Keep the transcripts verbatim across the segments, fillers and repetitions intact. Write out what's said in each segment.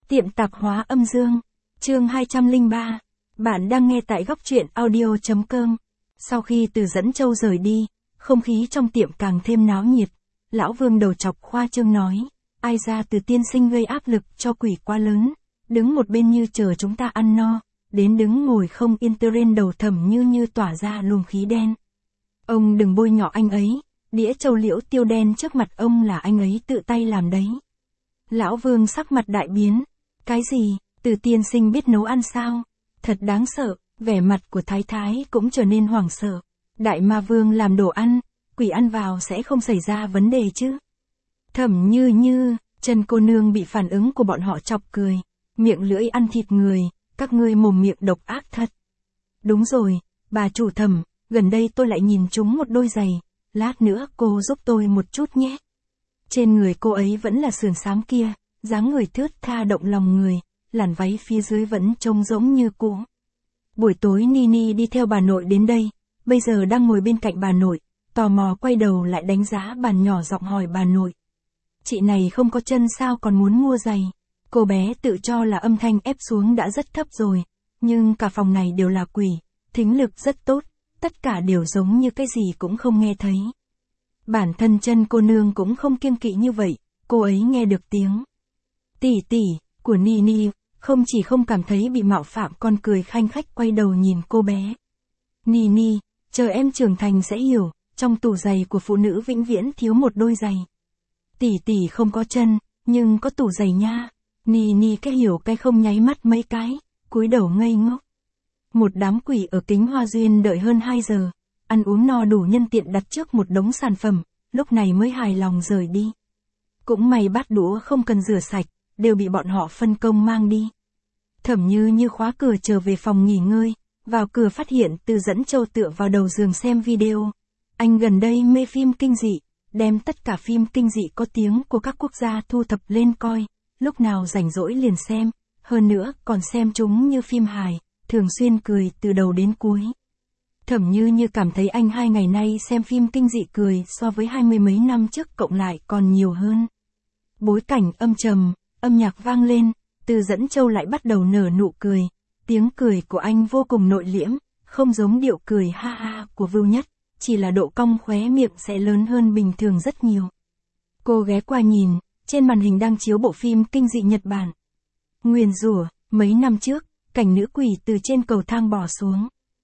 Tiệm tạp hóa âm dương, chương hai trăm lẻ ba. Bạn đang nghe tại góc truyện audio chấm com. Sau khi Từ Dẫn Châu rời đi, không khí trong tiệm càng thêm náo nhiệt. Lão Vương đầu chọc khoa trương nói, ai ra Từ tiên sinh gây áp lực cho quỷ quá lớn, đứng một bên như chờ chúng ta ăn no, đến đứng ngồi không yên tơ rên đầu Thẩm Như Như tỏa ra luồng khí đen. Ông đừng bôi nhọ anh ấy, đĩa châu liễu tiêu đen trước mặt ông là anh ấy tự tay làm đấy. Lão Vương sắc mặt đại biến. Cái gì, Từ tiên sinh biết nấu ăn sao? Thật đáng sợ, vẻ mặt của Thái Thái cũng trở nên hoảng sợ. Đại Ma Vương làm đồ ăn, quỷ ăn vào sẽ không xảy ra vấn đề chứ? Thẩm Như Như, Trần cô nương bị phản ứng của bọn họ chọc cười. Miệng lưỡi ăn thịt người, các ngươi mồm miệng độc ác thật. Đúng rồi, bà chủ Thẩm, gần đây tôi lại nhìn trúng một đôi giày, lát nữa cô giúp tôi một chút nhé. Trên người cô ấy vẫn là sườn xám kia, dáng người thướt tha động lòng người, làn váy phía dưới vẫn trông giống như cũ. Buổi tối Nini đi theo bà nội đến đây, bây giờ đang ngồi bên cạnh bà nội, tò mò quay đầu lại đánh giá bàn nhỏ giọng hỏi bà nội. Chị này không có chân sao còn muốn mua giày? Cô bé tự cho là âm thanh ép xuống đã rất thấp rồi, nhưng cả phòng này đều là quỷ, thính lực rất tốt, tất cả đều giống như cái gì cũng không nghe thấy. Bản thân Chân cô nương cũng không kiêng kỵ như vậy, cô ấy nghe được tiếng tỷ tỷ của Nini, không chỉ không cảm thấy bị mạo phạm còn cười khanh khách quay đầu nhìn cô bé. Nini, chờ em trưởng thành sẽ hiểu, trong tủ giày của phụ nữ vĩnh viễn thiếu một đôi giày. Tỷ tỷ không có chân, nhưng có tủ giày nha. Nini cái hiểu cái không nháy mắt mấy cái, cúi đầu ngây ngốc. Một đám quỷ ở Kính Hoa Duyên đợi hơn hai giờ, ăn uống no đủ nhân tiện đặt trước một đống sản phẩm, lúc này mới hài lòng rời đi. Cũng may bát đũa không cần rửa sạch, đều bị bọn họ phân công mang đi. Thẩm Như Như khóa cửa trở về phòng nghỉ ngơi, vào cửa phát hiện Từ Dẫn Châu tựa vào đầu giường xem video. Anh gần đây mê phim kinh dị, đem tất cả phim kinh dị có tiếng của các quốc gia thu thập lên coi, lúc nào rảnh rỗi liền xem, hơn nữa còn xem chúng như phim hài, thường xuyên cười từ đầu đến cuối. Thẩm Như Như cảm thấy anh hai ngày nay xem phim kinh dị cười so với hai mươi mấy năm trước cộng lại còn nhiều hơn. Bối cảnh âm trầm, âm nhạc vang lên, Từ Dẫn Châu lại bắt đầu nở nụ cười, tiếng cười của anh vô cùng nội liễm, không giống điệu cười ha ha của Vưu Nhất, chỉ là độ cong khóe miệng sẽ lớn hơn bình thường rất nhiều. Cô ghé qua nhìn, trên màn hình đang chiếu bộ phim kinh dị Nhật Bản. Nguyền rủa, mấy năm trước, cảnh nữ quỷ từ trên cầu thang bỏ xuống.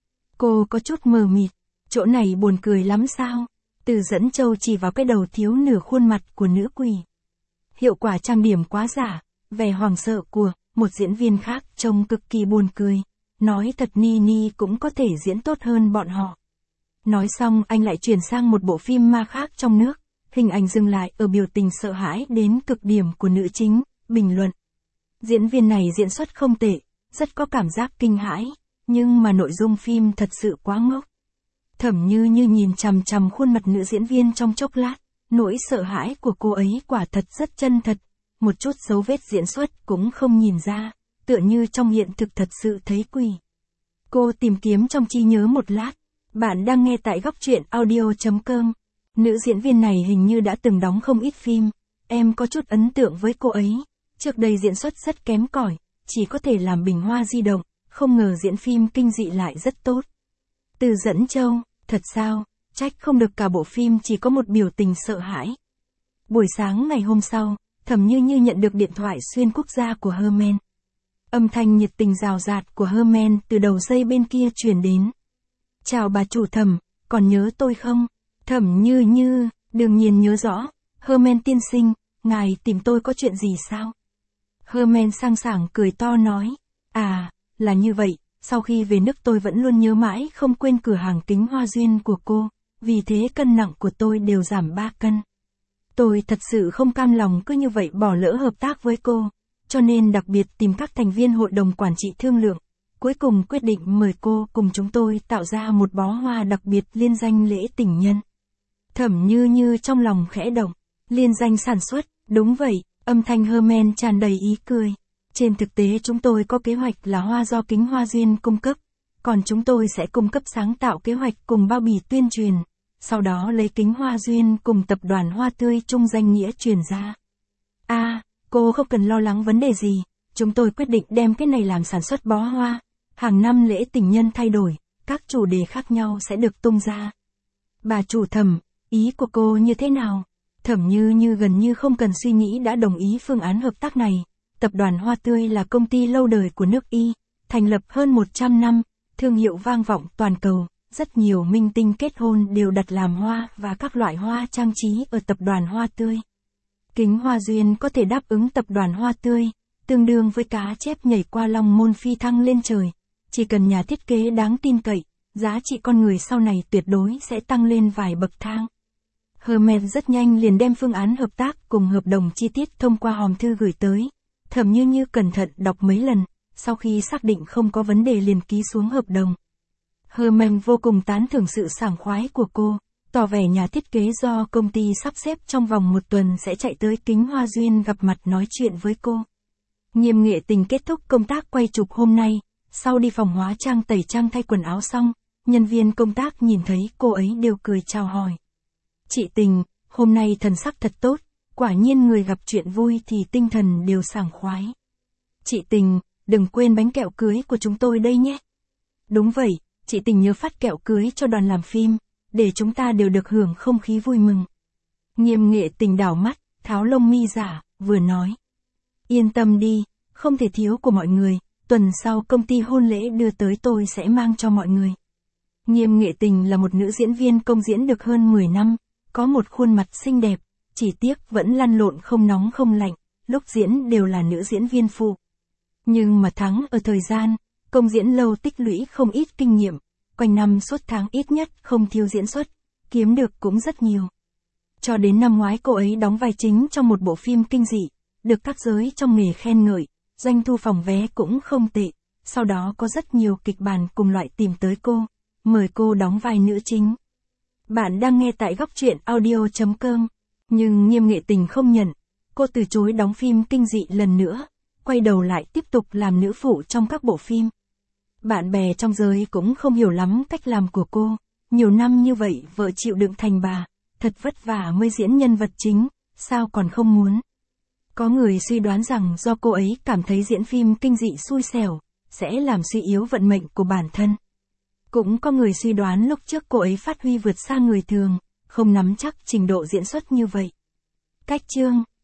Cô có chút mờ mịt, chỗ này buồn cười lắm sao? Từ Dẫn Châu chỉ vào cái đầu thiếu nửa khuôn mặt của nữ quỷ. Hiệu quả trang điểm quá giả, vẻ hoảng sợ của một diễn viên khác trông cực kỳ buồn cười. Nói thật Nini cũng có thể diễn tốt hơn bọn họ. Nói xong anh lại chuyển sang một bộ phim ma khác trong nước. Hình ảnh dừng lại ở biểu tình sợ hãi đến cực điểm của nữ chính, bình luận. Diễn viên này diễn xuất không tệ, rất có cảm giác kinh hãi, nhưng mà nội dung phim thật sự quá ngốc. Thẩm Như Như nhìn chằm chằm khuôn mặt nữ diễn viên trong chốc lát, nỗi sợ hãi của cô ấy quả thật rất chân thật, một chút dấu vết diễn xuất cũng không nhìn ra, tựa như trong hiện thực thật sự thấy quỷ. Cô tìm kiếm trong trí nhớ một lát, bạn đang nghe tại góc truyện audio chấm com. Nữ diễn viên này hình như đã từng đóng không ít phim, em có chút ấn tượng với cô ấy, trước đây diễn xuất rất kém cỏi, chỉ có thể làm bình hoa di động, không ngờ diễn phim kinh dị lại rất tốt. Từ Dẫn Châu, thật sao, trách không được cả bộ phim chỉ có một biểu tình sợ hãi. Buổi sáng ngày hôm sau, Thẩm Như Như nhận được điện thoại xuyên quốc gia của Herman. Âm thanh nhiệt tình rào rạt của Herman từ đầu dây bên kia truyền đến. Chào bà chủ Thẩm, còn nhớ tôi không? Thẩm Như Như, đương nhiên nhớ rõ. Herman tiên sinh, ngài tìm tôi có chuyện gì sao? Herman sang sảng cười to nói. À, là như vậy, sau khi về nước tôi vẫn luôn nhớ mãi không quên cửa hàng Kính Hoa Duyên của cô, vì thế cân nặng của tôi đều giảm ba cân. Tôi thật sự không cam lòng cứ như vậy bỏ lỡ hợp tác với cô, cho nên đặc biệt tìm các thành viên hội đồng quản trị thương lượng, cuối cùng quyết định mời cô cùng chúng tôi tạo ra một bó hoa đặc biệt liên danh lễ tình nhân. Thẩm Như Như trong lòng khẽ động, liên danh sản xuất, đúng vậy, âm thanh Herman tràn đầy ý cười. Trên thực tế chúng tôi có kế hoạch là hoa do Kính Hoa Duyên cung cấp, còn chúng tôi sẽ cung cấp sáng tạo kế hoạch cùng bao bì tuyên truyền, sau đó lấy Kính Hoa Duyên cùng tập đoàn Hoa Tươi chung danh nghĩa truyền ra. À, cô không cần lo lắng vấn đề gì, Chúng tôi quyết định đem cái này làm sản xuất bó hoa. Hàng năm lễ tình nhân thay đổi, các chủ đề khác nhau sẽ được tung ra. Bà chủ Thẩm, ý của cô như thế nào? Thẩm Như Như gần như không cần suy nghĩ đã đồng ý phương án hợp tác này. Tập đoàn Hoa Tươi là công ty lâu đời của nước Y, thành lập hơn một trăm năm, thương hiệu vang vọng toàn cầu. Rất nhiều minh tinh kết hôn đều đặt làm hoa và các loại hoa trang trí ở tập đoàn Hoa Tươi. Kính Hoa Duyên có thể đáp ứng tập đoàn Hoa Tươi, tương đương với cá chép nhảy qua long môn phi thăng lên trời. Chỉ cần nhà thiết kế đáng tin cậy, giá trị con người sau này tuyệt đối sẽ tăng lên vài bậc thang. Hermes rất nhanh liền đem phương án hợp tác cùng hợp đồng chi tiết thông qua hòm thư gửi tới. Thẩm Như Như cẩn thận đọc mấy lần, sau khi xác định không có vấn đề liền ký xuống hợp đồng. Hermes vô cùng tán thưởng sự sảng khoái của cô, tỏ vẻ nhà thiết kế do công ty sắp xếp trong vòng một tuần sẽ chạy tới Kính Hoa Duyên gặp mặt nói chuyện với cô. Nghiêm Nghệ Tình kết thúc công tác quay chụp hôm nay, sau đi phòng hóa trang tẩy trang thay quần áo xong, nhân viên công tác nhìn thấy cô ấy đều cười chào hỏi. Chị Tình, hôm nay thần sắc thật tốt, quả nhiên người gặp chuyện vui thì tinh thần đều sảng khoái. Chị Tình, đừng quên bánh kẹo cưới của chúng tôi đây nhé. Đúng vậy, chị Tình nhớ phát kẹo cưới cho đoàn làm phim, để chúng ta đều được hưởng không khí vui mừng. Nghiêm Nghệ Tình đảo mắt, tháo lông mi giả, vừa nói. Yên tâm đi, không thể thiếu của mọi người, tuần sau công ty hôn lễ đưa tới tôi sẽ mang cho mọi người. Nghiêm Nghệ Tình là một nữ diễn viên công diễn được hơn mười năm, có một khuôn mặt xinh đẹp, chỉ tiếc vẫn lăn lộn không nóng không lạnh, lúc diễn đều là nữ diễn viên phụ. Nhưng mà thắng ở thời gian, công diễn lâu tích lũy không ít kinh nghiệm, quanh năm suốt tháng ít nhất không thiếu diễn xuất, kiếm được cũng rất nhiều. Cho đến năm ngoái cô ấy đóng vai chính trong một bộ phim kinh dị, được các giới trong nghề khen ngợi, doanh thu phòng vé cũng không tệ, sau đó có rất nhiều kịch bản cùng loại tìm tới cô, mời cô đóng vai nữ chính. Bạn đang nghe tại góc truyện audio chấm com, nhưng Nghiêm Nghệ Tình không nhận, cô từ chối đóng phim kinh dị lần nữa, quay đầu lại tiếp tục làm nữ phụ trong các bộ phim. Bạn bè trong giới cũng không hiểu lắm cách làm của cô, nhiều năm như vậy vợ chịu đựng thành bà, thật vất vả mới diễn nhân vật chính, sao còn không muốn. Có người suy đoán rằng do cô ấy cảm thấy diễn phim kinh dị xui xẻo, sẽ làm suy yếu vận mệnh của bản thân. Cũng có người suy đoán lúc trước cô ấy phát huy vượt xa người thường, không nắm chắc trình độ diễn xuất như vậy. Cách chương